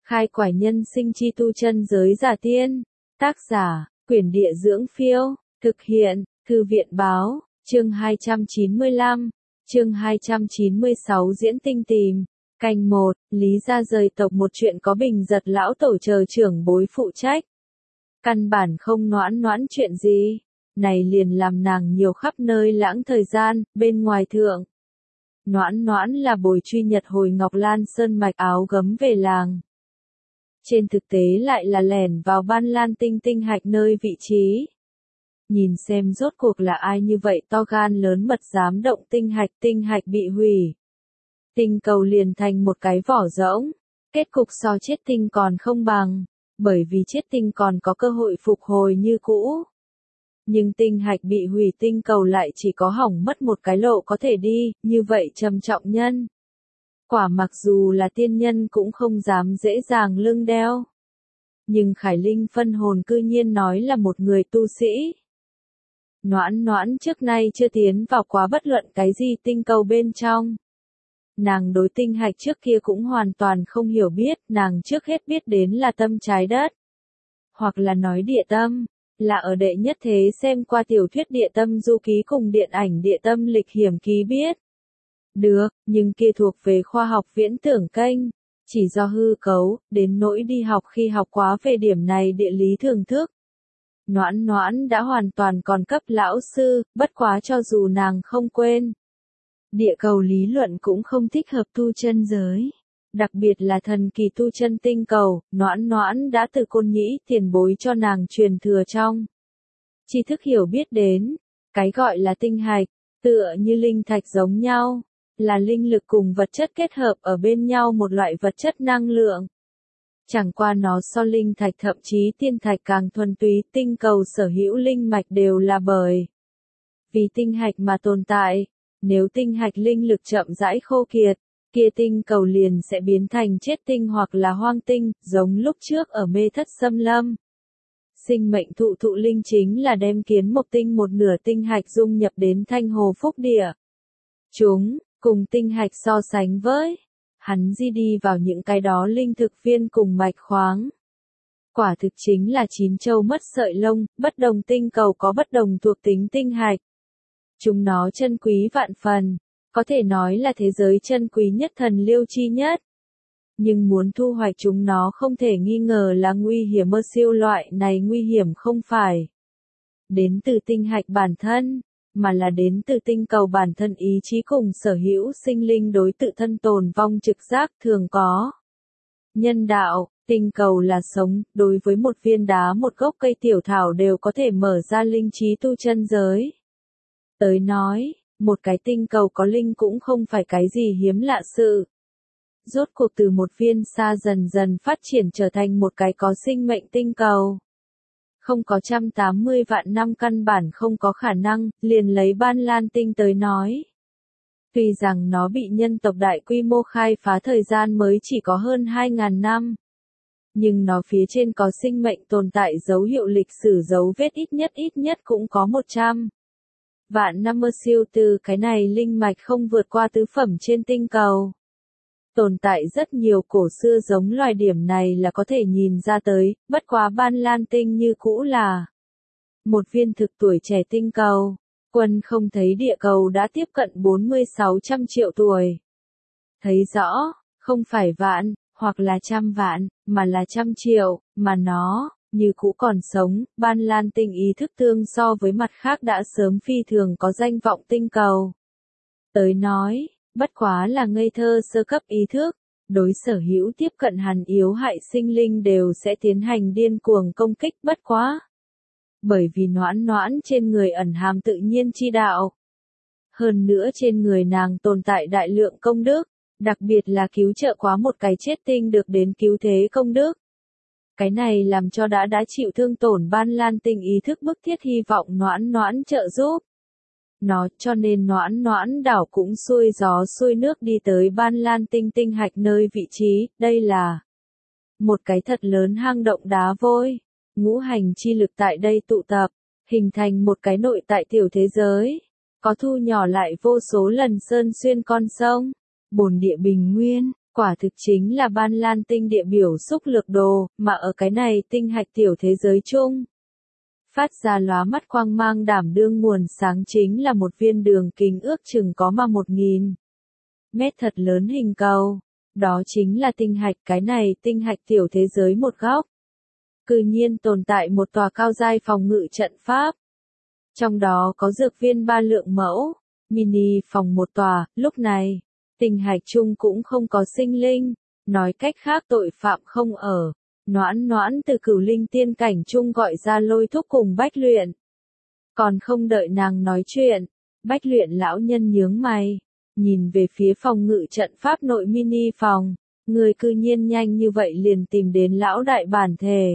Khai quải nhân sinh chi tu chân giới giả tiên. Tác giả, Quyển Địa Dưỡng Phiêu. Thực hiện, Thư viện Báo. Chương 295. Chương 296 Diễn tinh tìm. Canh 1, Lý gia rời tộc một chuyện có Bình Giật lão tổ chờ trưởng bối phụ trách. Căn bản không noãn noãn chuyện gì. Này liền làm nàng nhiều khắp nơi lãng thời gian, bên ngoài thượng. Noãn noãn là bồi truy nhật hồi Ngọc Lan Sơn mạch áo gấm về làng. Trên thực tế lại là lẻn vào Ban Lan tinh tinh hạch nơi vị trí. Nhìn xem rốt cuộc là ai như vậy to gan lớn mật dám động tinh hạch bị hủy. Tinh cầu liền thành một cái vỏ rỗng, kết cục so chết tinh còn không bằng, bởi vì chết tinh còn có cơ hội phục hồi như cũ. Nhưng tinh hạch bị hủy tinh cầu lại chỉ có hỏng mất một cái lộ có thể đi, như vậy trầm trọng nhân. Quả mặc dù là tiên nhân cũng không dám dễ dàng lưng đeo. Nhưng Khải Linh phân hồn cư nhiên nói là một người tu sĩ. Noãn noãn trước nay chưa tiến vào quá bất luận cái gì tinh cầu bên trong. Nàng đối tinh hạch trước kia cũng hoàn toàn không hiểu biết, nàng trước hết biết đến là tâm trái đất. Hoặc là nói địa tâm, là ở đệ nhất thế xem qua tiểu thuyết địa tâm du ký cùng điện ảnh địa tâm lịch hiểm ký biết. Được, nhưng kia thuộc về khoa học viễn tưởng kênh, chỉ do hư cấu, đến nỗi đi học khi học quá về điểm này địa lý thưởng thức. Noãn noãn đã hoàn toàn còn cấp lão sư, bất quá cho dù nàng không quên. Địa cầu lý luận cũng không thích hợp tu chân giới. Đặc biệt là thần kỳ tu chân tinh cầu, noãn noãn đã từ Côn Nhĩ tiền bối cho nàng truyền thừa trong. Tri thức hiểu biết đến, cái gọi là tinh hạch, tựa như linh thạch giống nhau, là linh lực cùng vật chất kết hợp ở bên nhau một loại vật chất năng lượng. Chẳng qua nó so linh thạch thậm chí tiên thạch càng thuần túy, tinh cầu sở hữu linh mạch đều là bởi vì tinh hạch mà tồn tại. Nếu tinh hạch linh lực chậm rãi khô kiệt, kia tinh cầu liền sẽ biến thành chết tinh hoặc là hoang tinh, giống lúc trước ở Mê Thất Xâm Lâm. Sinh mệnh thụ linh chính là đem Kiến Mộc tinh một nửa tinh hạch dung nhập đến Thanh Hồ Phúc Địa. Chúng, cùng tinh hạch so sánh với, hắn di đi vào những cái đó linh thực viên cùng mạch khoáng. Quả thực chính là chín châu mất sợi lông, bất đồng tinh cầu có bất đồng thuộc tính tinh hạch. Chúng nó chân quý vạn phần, có thể nói là thế giới chân quý nhất thần liêu chi nhất. Nhưng muốn thu hoạch chúng nó không thể nghi ngờ là nguy hiểm, mơ siêu loại này nguy hiểm không phải đến từ tinh hạch bản thân, mà là đến từ tinh cầu bản thân ý chí cùng sở hữu sinh linh đối tự thân tồn vong trực giác thường có. Nhân đạo, tinh cầu là sống, đối với một viên đá một gốc cây tiểu thảo đều có thể mở ra linh trí tu chân giới. Tới nói, một cái tinh cầu có linh cũng không phải cái gì hiếm lạ sự. Rốt cuộc từ một viên sa dần dần phát triển trở thành một cái có sinh mệnh tinh cầu. Không có 180 vạn năm căn bản không có khả năng, liền lấy Ban Lan tinh tới nói. Tuy rằng nó bị nhân tộc đại quy mô khai phá thời gian mới chỉ có hơn 2.000 năm. Nhưng nó phía trên có sinh mệnh tồn tại dấu hiệu lịch sử dấu vết ít nhất cũng có 100 vạn năm mơ siêu từ cái này linh mạch không vượt qua tứ phẩm trên tinh cầu. Tồn tại rất nhiều cổ xưa giống loài điểm này là có thể nhìn ra tới, bất quá Ban Lan tinh như cũ là một viên thực tuổi trẻ tinh cầu. Quân không thấy địa cầu đã tiếp cận 4600 triệu tuổi. Thấy rõ, không phải vạn, hoặc là 100 vạn, mà là 100 triệu, mà nó như cũ còn sống. Ban Lan tinh ý thức tương so với mặt khác đã sớm phi thường có danh vọng tinh cầu. Tới nói, bất quá là ngây thơ sơ cấp ý thức, đối sở hữu tiếp cận hắn yếu hại sinh linh đều sẽ tiến hành điên cuồng công kích, bất quá. Bởi vì noãn noãn trên người ẩn hàm tự nhiên chi đạo. Hơn nữa trên người nàng tồn tại đại lượng công đức, đặc biệt là cứu trợ quá một cái chết tinh được đến cứu thế công đức. Cái này làm cho đã chịu thương tổn Ban Lan tinh ý thức bức thiết hy vọng noãn noãn trợ giúp. Nó cho nên noãn noãn đảo cũng xuôi gió xuôi nước đi tới Ban Lan tinh tinh hạch nơi vị trí, đây là một cái thật lớn hang động đá vôi, ngũ hành chi lực tại đây tụ tập, hình thành một cái nội tại tiểu thế giới, có thu nhỏ lại vô số lần sơn xuyên con sông, bồn địa bình nguyên, Quả thực chính là ban lan tinh địa biểu xúc lược đồ, mà ở cái này tinh hạch tiểu thế giới chung. Phát ra lóa mắt quang mang đảm đương nguồn sáng chính là một viên đường kính ước chừng có mà 1000 mét thật lớn hình cầu. Đó chính là tinh hạch, cái này tinh hạch tiểu thế giới một góc. Cư nhiên tồn tại một tòa cao giai phòng ngự trận pháp. Trong đó có dược viên 3 lượng mẫu, mini phòng một tòa, lúc này, tinh hạch chung cũng không có sinh linh, nói cách khác tội phạm không ở. Noãn noãn từ cửu linh tiên cảnh chung gọi ra Lôi Thúc cùng Bách Luyện. Còn không đợi nàng nói chuyện, Bách Luyện lão nhân nhướng mày, nhìn về phía phòng ngự trận pháp nội mini phòng, người cư nhiên nhanh như vậy liền tìm đến lão đại bản thể.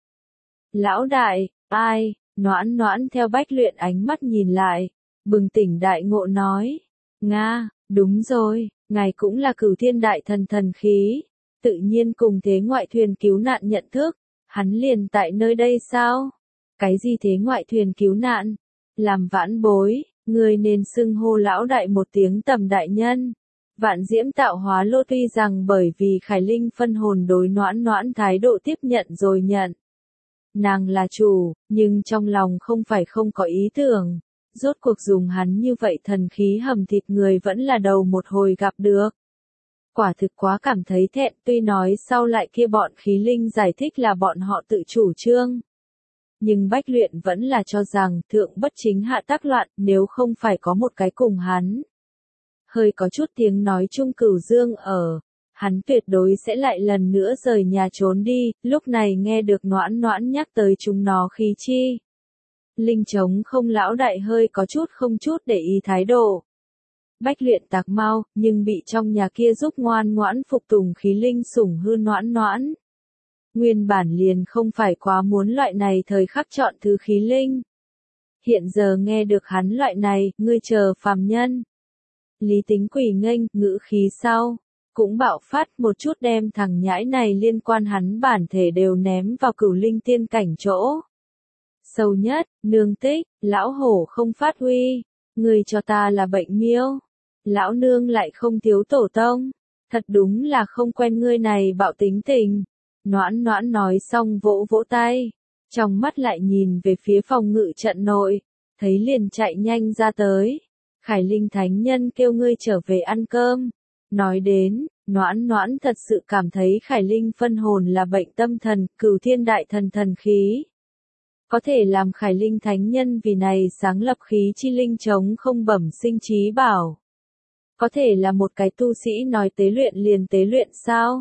Lão đại, ai? Noãn noãn theo Bách Luyện ánh mắt nhìn lại, bừng tỉnh đại ngộ nói, Nga, đúng rồi, ngài cũng là Cửu Thiên đại thần thần khí. Tự nhiên cùng thế ngoại thuyền cứu nạn nhận thức, hắn liền tại nơi đây sao? Cái gì thế ngoại thuyền cứu nạn? Làm vãn bối, người nên xưng hô lão đại một tiếng tầm đại nhân. Vạn diễm tạo hóa lô tuy rằng bởi vì Khải Linh phân hồn đối noãn noãn thái độ tiếp nhận rồi nhận. Nàng là chủ, nhưng trong lòng không phải không có ý tưởng. Rốt cuộc dùng hắn như vậy thần khí hầm thịt người vẫn là đầu một hồi gặp được. Quả thực quá cảm thấy thẹn, tuy nói sau lại kia bọn khí linh giải thích là bọn họ tự chủ trương. Nhưng Bách Luyện vẫn là cho rằng thượng bất chính hạ tác loạn, nếu không phải có một cái cùng hắn. Hơi có chút tiếng nói chung Cửu Dương ở, hắn tuyệt đối sẽ lại lần nữa rời nhà trốn đi, lúc này nghe được noãn noãn nhắc tới chúng nó khí chi. Linh trống không lão đại hơi có chút không chút để ý thái độ. Bách Luyện tạc mau, nhưng bị trong nhà kia giúp ngoan ngoãn phục tùng khí linh sủng hư noãn noãn. Nguyên bản liền không phải quá muốn loại này thời khắc chọn thứ khí linh. Hiện giờ nghe được hắn loại này, ngươi chờ phàm nhân. Lý Tính quỷ nghênh, ngữ khí sau, cũng bạo phát một chút đem thằng nhãi này liên quan hắn bản thể đều ném vào cửu linh tiên cảnh chỗ. Sâu nhất, nương tích, lão hổ không phát huy, ngươi cho ta là bệnh miêu. Lão nương lại không thiếu tổ tông, thật đúng là không quen ngươi này bạo tính tình. Noãn noãn nói xong vỗ vỗ tay, trong mắt lại nhìn về phía phòng ngự trận nội, thấy liền chạy nhanh ra tới. Khải Linh thánh nhân kêu ngươi trở về ăn cơm. Nói đến, noãn noãn thật sự cảm thấy Khải Linh phân hồn là bệnh tâm thần, Cửu Thiên đại thần thần khí. Có thể làm Khải Linh thánh nhân vì này sáng lập khí chi linh chống không bẩm sinh trí bảo. Có thể là một cái tu sĩ nói tế luyện liền tế luyện sao?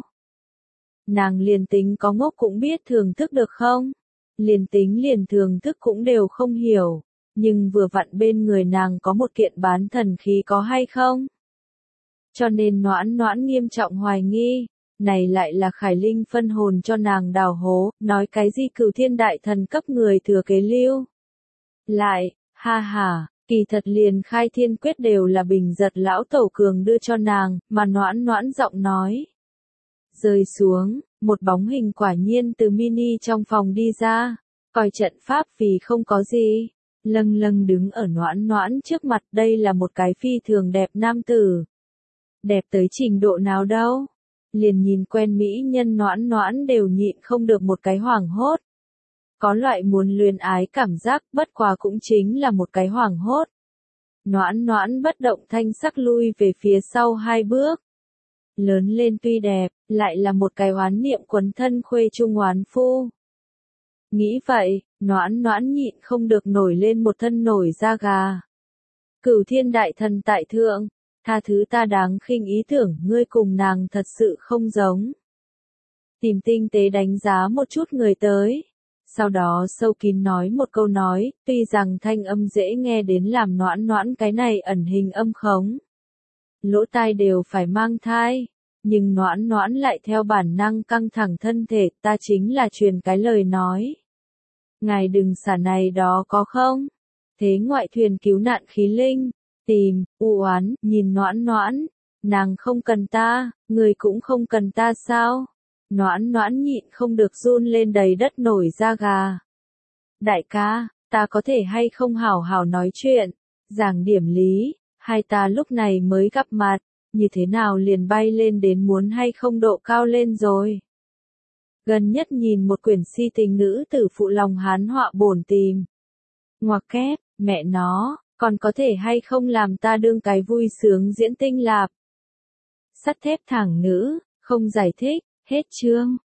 Nàng liền tính có ngốc cũng biết thưởng thức được không? Liền tính liền thưởng thức cũng đều không hiểu. Nhưng vừa vặn bên người nàng có một kiện bán thần khí có hay không? Cho nên noãn noãn nghiêm trọng hoài nghi. Này lại là Khải Linh phân hồn cho nàng đào hố, nói cái gì Cửu Thiên đại thần cấp người thừa kế lưu. Lại, ha ha. Kỳ thật liền khai thiên quyết đều là bình giật lão tẩu cường đưa cho nàng, mà noãn noãn giọng nói. Rơi xuống, một bóng hình quả nhiên từ mini trong phòng đi ra, coi trận pháp vì không có gì, lâng lâng đứng ở noãn noãn trước mặt, đây là một cái phi thường đẹp nam tử. Đẹp tới trình độ nào đâu, liền nhìn quen mỹ nhân noãn noãn đều nhịn không được một cái hoảng hốt. Có loại muốn luyến ái cảm giác, bất quá cũng chính là một cái hoảng hốt. Noãn noãn bất động thanh sắc lui về phía sau 2 bước. Lớn lên tuy đẹp, lại là một cái oán niệm quấn thân khuê trung oán phu. Nghĩ vậy, noãn noãn nhịn không được nổi lên một thân nổi da gà. Cửu Thiên đại thần tại thượng, tha thứ ta đáng khinh ý tưởng, ngươi cùng nàng thật sự không giống. Tìm tinh tế đánh giá một chút người tới. Sau đó sâu kín nói một câu nói, tuy rằng thanh âm dễ nghe đến làm noãn noãn cái này ẩn hình âm khống. Lỗ tai đều phải mang thai, nhưng noãn noãn lại theo bản năng căng thẳng thân thể, ta chính là truyền cái lời nói. Ngài đừng xả này đó có không? Thế ngoại thuyền cứu nạn khí linh, tìm, u oán, nhìn noãn noãn, nàng không cần ta, người cũng không cần ta sao? Noãn noãn nhịn không được run lên đầy đất nổi da gà. Đại ca, ta có thể hay không hảo hảo nói chuyện, giảng điểm lý, hai ta lúc này mới gặp mặt, như thế nào liền bay lên đến muốn hay không độ cao lên rồi. Gần nhất nhìn một quyển si tình nữ tử phụ lòng hán họa bổn tìm. Ngoặc kép, mẹ nó, còn có thể hay không làm ta đương cái vui sướng diễn tinh lạp. Sắt thép thẳng nữ, không giải thích, hết chương.